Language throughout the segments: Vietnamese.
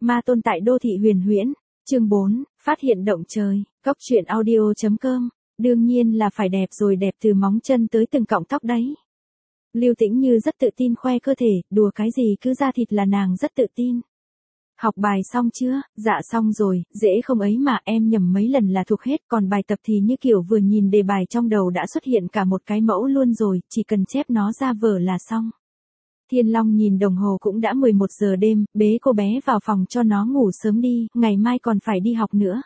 Ma tôn tại đô thị huyền huyễn. Chương 4, phát hiện động trời. Góc truyện audio.com. Đương nhiên là phải đẹp rồi, đẹp từ móng chân tới từng cọng tóc đấy. Lưu Tĩnh Như rất tự tin khoe cơ thể, đùa cái gì cứ ra thịt là nàng rất tự tin. Học bài xong chưa? Dạ xong rồi, dễ không ấy mà, em nhầm mấy lần là thuộc hết, còn bài tập thì như kiểu vừa nhìn đề bài trong đầu đã xuất hiện cả một cái mẫu luôn rồi, chỉ cần chép nó ra vở là xong. Thiên Long nhìn đồng hồ cũng đã 11 giờ đêm, bế cô bé vào phòng cho nó ngủ sớm đi, ngày mai còn phải đi học nữa.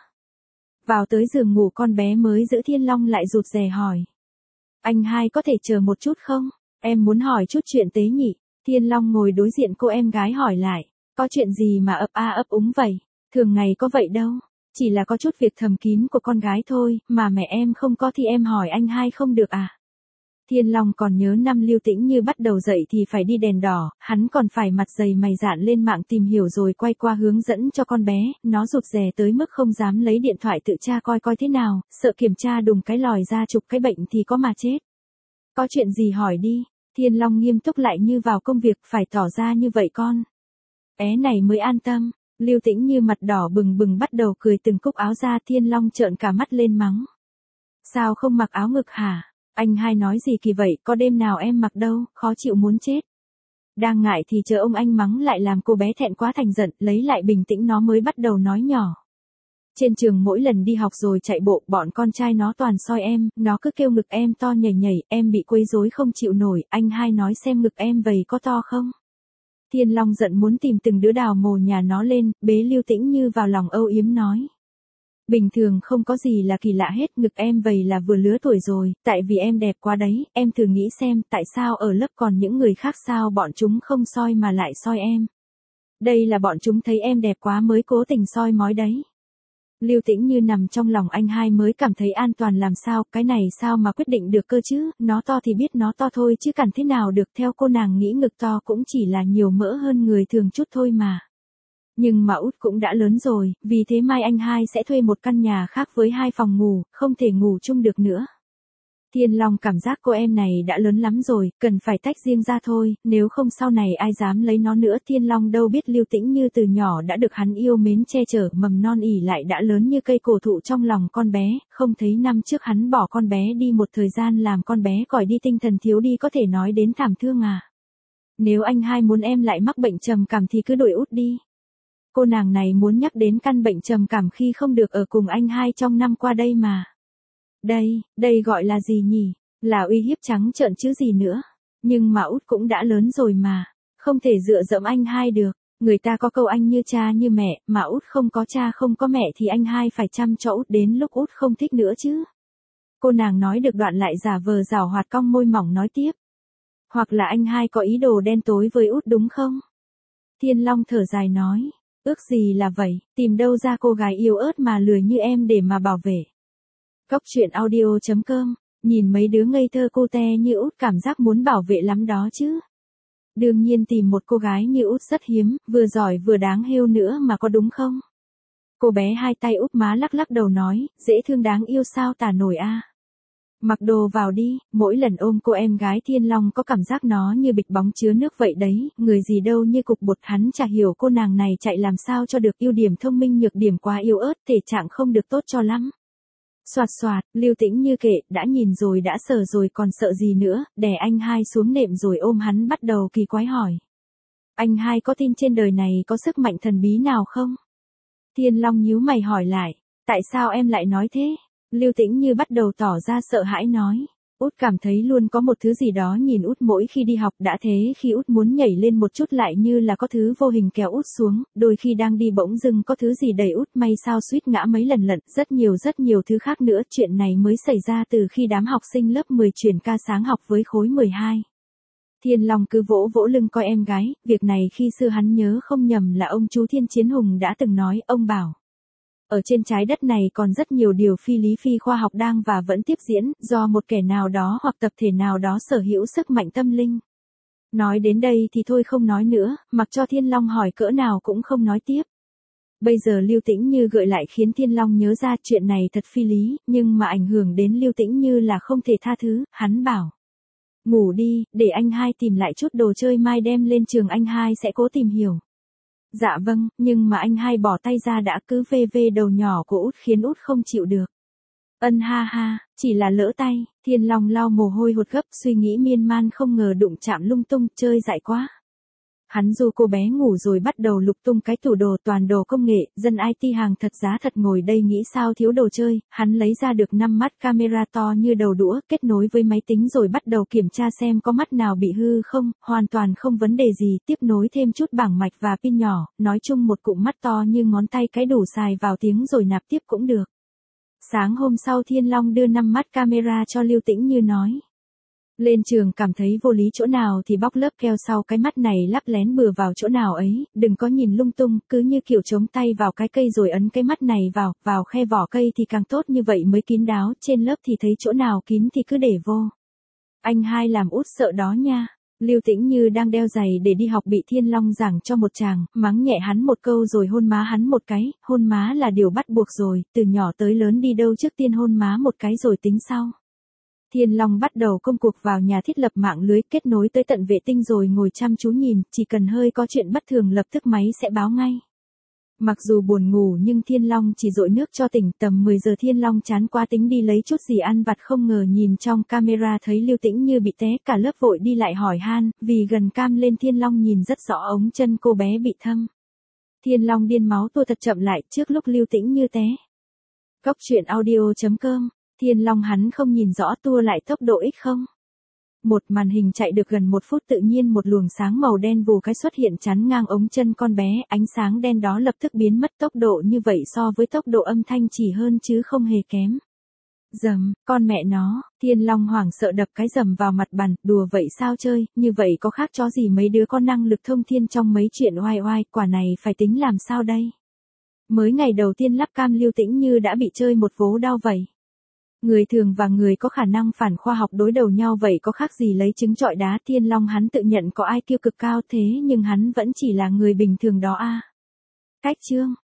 Vào tới giường ngủ con bé mới giữ Thiên Long lại rụt rè hỏi. Anh hai có thể chờ một chút không? Em muốn hỏi chút chuyện tế nhị. Thiên Long ngồi đối diện cô em gái hỏi lại. Có chuyện gì mà ấp a ấp úng vậy? Thường ngày có vậy đâu. Chỉ là có chút việc thầm kín của con gái thôi, mà mẹ em không có thì em hỏi anh hai không được à? Thiên Long còn nhớ năm Lưu Tĩnh Như bắt đầu dậy thì phải đi đèn đỏ, hắn còn phải mặt dày mày dạn lên mạng tìm hiểu rồi quay qua hướng dẫn cho con bé, nó rụt rè tới mức không dám lấy điện thoại tự tra coi thế nào, sợ kiểm tra đùng cái lòi ra chụp cái bệnh thì có mà chết. Có chuyện gì hỏi đi, Thiên Long nghiêm túc lại như vào công việc, phải tỏ ra như vậy con bé này mới an tâm. Lưu Tĩnh Như mặt đỏ bừng bừng bắt đầu cười từng cúc áo ra. Thiên Long trợn cả mắt lên mắng. Sao không mặc áo ngực hả? Anh hai nói gì kỳ vậy, có đêm nào em mặc đâu, khó chịu muốn chết. Đang ngại thì chờ ông anh mắng lại làm cô bé thẹn quá thành giận, lấy lại bình tĩnh nó mới bắt đầu nói nhỏ. Trên trường mỗi lần đi học rồi chạy bộ, bọn con trai nó toàn soi em, nó cứ kêu ngực em to nhảy nhảy, em bị quấy rối không chịu nổi, anh hai nói xem ngực em vầy có to không. Thiên Long giận muốn tìm từng đứa đào mồ nhà nó lên, bế Lưu Tĩnh Như vào lòng âu yếm nói. Bình thường không có gì là kỳ lạ hết, ngực em vầy là vừa lứa tuổi rồi, tại vì em đẹp quá đấy, em thử nghĩ xem tại sao ở lớp còn những người khác sao bọn chúng không soi mà lại soi em. Đây là bọn chúng thấy em đẹp quá mới cố tình soi mói đấy. Lưu Tĩnh Như nằm trong lòng anh hai mới cảm thấy an toàn. Làm sao, cái này sao mà quyết định được cơ chứ, nó to thì biết nó to thôi chứ cần thế nào được, theo cô nàng nghĩ ngực to cũng chỉ là nhiều mỡ hơn người thường chút thôi mà. Nhưng mà út cũng đã lớn rồi, vì thế mai anh hai sẽ thuê một căn nhà khác với 2 phòng ngủ, không thể ngủ chung được nữa. Thiên Long cảm giác cô em này đã lớn lắm rồi, cần phải tách riêng ra thôi, nếu không sau này ai dám lấy nó nữa. Thiên Long đâu biết Lưu Tĩnh Như từ nhỏ đã được hắn yêu mến che chở, mầm non ỉ lại đã lớn như cây cổ thụ trong lòng con bé, không thấy năm trước hắn bỏ con bé đi một thời gian làm con bé còi đi, tinh thần thiếu đi, có thể nói đến thảm thương à. Nếu anh hai muốn em lại mắc bệnh trầm cảm thì cứ đuổi út đi. Cô nàng này muốn nhắc đến căn bệnh trầm cảm khi không được ở cùng anh hai trong năm qua đây mà. Đây gọi là gì nhỉ? Là uy hiếp trắng trợn chứ gì nữa. Nhưng mà út cũng đã lớn rồi mà, không thể dựa dẫm anh hai được. Người ta có câu anh như cha như mẹ, mà út không có cha không có mẹ thì anh hai phải chăm cho út đến lúc út không thích nữa chứ. Cô nàng nói được đoạn lại giả vờ giảo hoạt cong môi mỏng nói tiếp. Hoặc là anh hai có ý đồ đen tối với út đúng không? Thiên Long thở dài nói. Ước gì là vậy, tìm đâu ra cô gái yếu ớt mà lười như em để mà bảo vệ. Góc truyện audio.com, nhìn mấy đứa ngây thơ cô te như út cảm giác muốn bảo vệ lắm đó chứ. Đương nhiên tìm một cô gái như út rất hiếm, vừa giỏi vừa đáng yêu nữa mà, có đúng không? Cô bé hai tay úp má lắc lắc đầu nói, dễ thương đáng yêu sao tả nổi a. Mặc đồ vào đi. Mỗi lần ôm cô em gái Thiên Long có cảm giác nó như bịch bóng chứa nước vậy đấy, người gì đâu như cục bột. Hắn chả hiểu cô nàng này chạy làm sao cho được, ưu điểm thông minh nhược điểm quá yếu ớt, thể trạng không được tốt cho lắm. Soạt soạt, Lưu Tĩnh Như kệ, đã nhìn rồi đã sờ rồi còn sợ gì nữa, đè anh hai xuống nệm rồi ôm hắn bắt đầu kỳ quái hỏi. Anh hai có tin trên đời này có sức mạnh thần bí nào không? Thiên Long nhíu mày hỏi lại, tại sao em lại nói thế? Lưu Tĩnh Như bắt đầu tỏ ra sợ hãi nói. Út cảm thấy luôn có một thứ gì đó nhìn út mỗi khi đi học, đã thế khi út muốn nhảy lên một chút lại như là có thứ vô hình kéo út xuống, đôi khi đang đi bỗng dưng có thứ gì đẩy út, may sao suýt ngã mấy lần lận, rất nhiều thứ khác nữa. Chuyện này mới xảy ra từ khi đám học sinh lớp 10 chuyển ca sáng học với khối 12. Thiên Long cứ vỗ vỗ lưng coi em gái, việc này khi xưa hắn nhớ không nhầm là ông chú Thiên Chiến Hùng đã từng nói, ông bảo. Ở trên trái đất này còn rất nhiều điều phi lý phi khoa học đang và vẫn tiếp diễn, do một kẻ nào đó hoặc tập thể nào đó sở hữu sức mạnh tâm linh. Nói đến đây thì thôi không nói nữa, mặc cho Thiên Long hỏi cỡ nào cũng không nói tiếp. Bây giờ Lưu Tĩnh Như gợi lại khiến Thiên Long nhớ ra chuyện này thật phi lý, nhưng mà ảnh hưởng đến Lưu Tĩnh Như là không thể tha thứ, hắn bảo. Ngủ đi, để anh hai tìm lại chút đồ chơi mai đem lên trường anh hai sẽ cố tìm hiểu. Dạ vâng, nhưng mà anh hai bỏ tay ra đã, cứ vê vê đầu nhỏ của út khiến út không chịu được. Ân ha ha, chỉ là lỡ tay, Thiên Long lau mồ hôi hột gấp, suy nghĩ miên man không ngờ đụng chạm lung tung, chơi dại quá. Hắn du cô bé ngủ rồi bắt đầu lục tung cái tủ đồ, toàn đồ công nghệ, dân IT hàng thật giá thật ngồi đây nghĩ sao thiếu đồ chơi, hắn lấy ra được 5 mắt camera to như đầu đũa, kết nối với máy tính rồi bắt đầu kiểm tra xem có mắt nào bị hư không, hoàn toàn không vấn đề gì, tiếp nối thêm chút bảng mạch và pin nhỏ, nói chung một cụm mắt to như ngón tay cái đủ xài vào tiếng rồi nạp tiếp cũng được. Sáng hôm sau Thiên Long đưa 5 mắt camera cho Lưu Tĩnh Như nói. Lên trường cảm thấy vô lý chỗ nào thì bóc lớp keo sau cái mắt này lắp lén bừa vào chỗ nào ấy, đừng có nhìn lung tung, cứ như kiểu chống tay vào cái cây rồi ấn cái mắt này vào khe vỏ cây thì càng tốt, như vậy mới kín đáo, trên lớp thì thấy chỗ nào kín thì cứ để vô. Anh hai làm út sợ đó nha. Lưu Tĩnh Như đang đeo giày để đi học bị Thiên Long giằng cho một tràng, mắng nhẹ hắn một câu rồi hôn má hắn một cái, hôn má là điều bắt buộc rồi, từ nhỏ tới lớn đi đâu trước tiên hôn má một cái rồi tính sau. Thiên Long bắt đầu công cuộc vào nhà thiết lập mạng lưới, kết nối tới tận vệ tinh rồi ngồi chăm chú nhìn, chỉ cần hơi có chuyện bất thường lập tức máy sẽ báo ngay. Mặc dù buồn ngủ nhưng Thiên Long chỉ dội nước cho tỉnh, tầm 10 giờ Thiên Long chán quá tính đi lấy chút gì ăn vặt, không ngờ nhìn trong camera thấy Lưu Tĩnh Như bị té, cả lớp vội đi lại hỏi han, vì gần cam lên Thiên Long nhìn rất rõ ống chân cô bé bị thâm. Thiên Long điên máu tua thật chậm lại trước lúc Lưu Tĩnh Như té. Cốc truyện audio.com. Thiên Long hắn không nhìn rõ, tua lại tốc độ ít không. Một màn hình chạy được gần 1 phút tự nhiên một luồng sáng màu đen vù cái xuất hiện chắn ngang ống chân con bé, ánh sáng đen đó lập tức biến mất, tốc độ như vậy so với tốc độ âm thanh chỉ hơn chứ không hề kém. Dầm, con mẹ nó, Thiên Long hoảng sợ đập cái dầm vào mặt bàn, đùa vậy sao chơi, như vậy có khác chó gì mấy đứa có năng lực thông thiên trong mấy chuyện oai oai, quả này phải tính làm sao đây. Mới ngày đầu tiên lắp cam Lưu Tĩnh Như đã bị chơi một vố đau vậy. Người thường và người có khả năng phản khoa học đối đầu nhau vậy có khác gì lấy trứng trọi đá. Thiên Long hắn tự nhận có IQ cực cao thế nhưng hắn vẫn chỉ là người bình thường đó a. Cách chương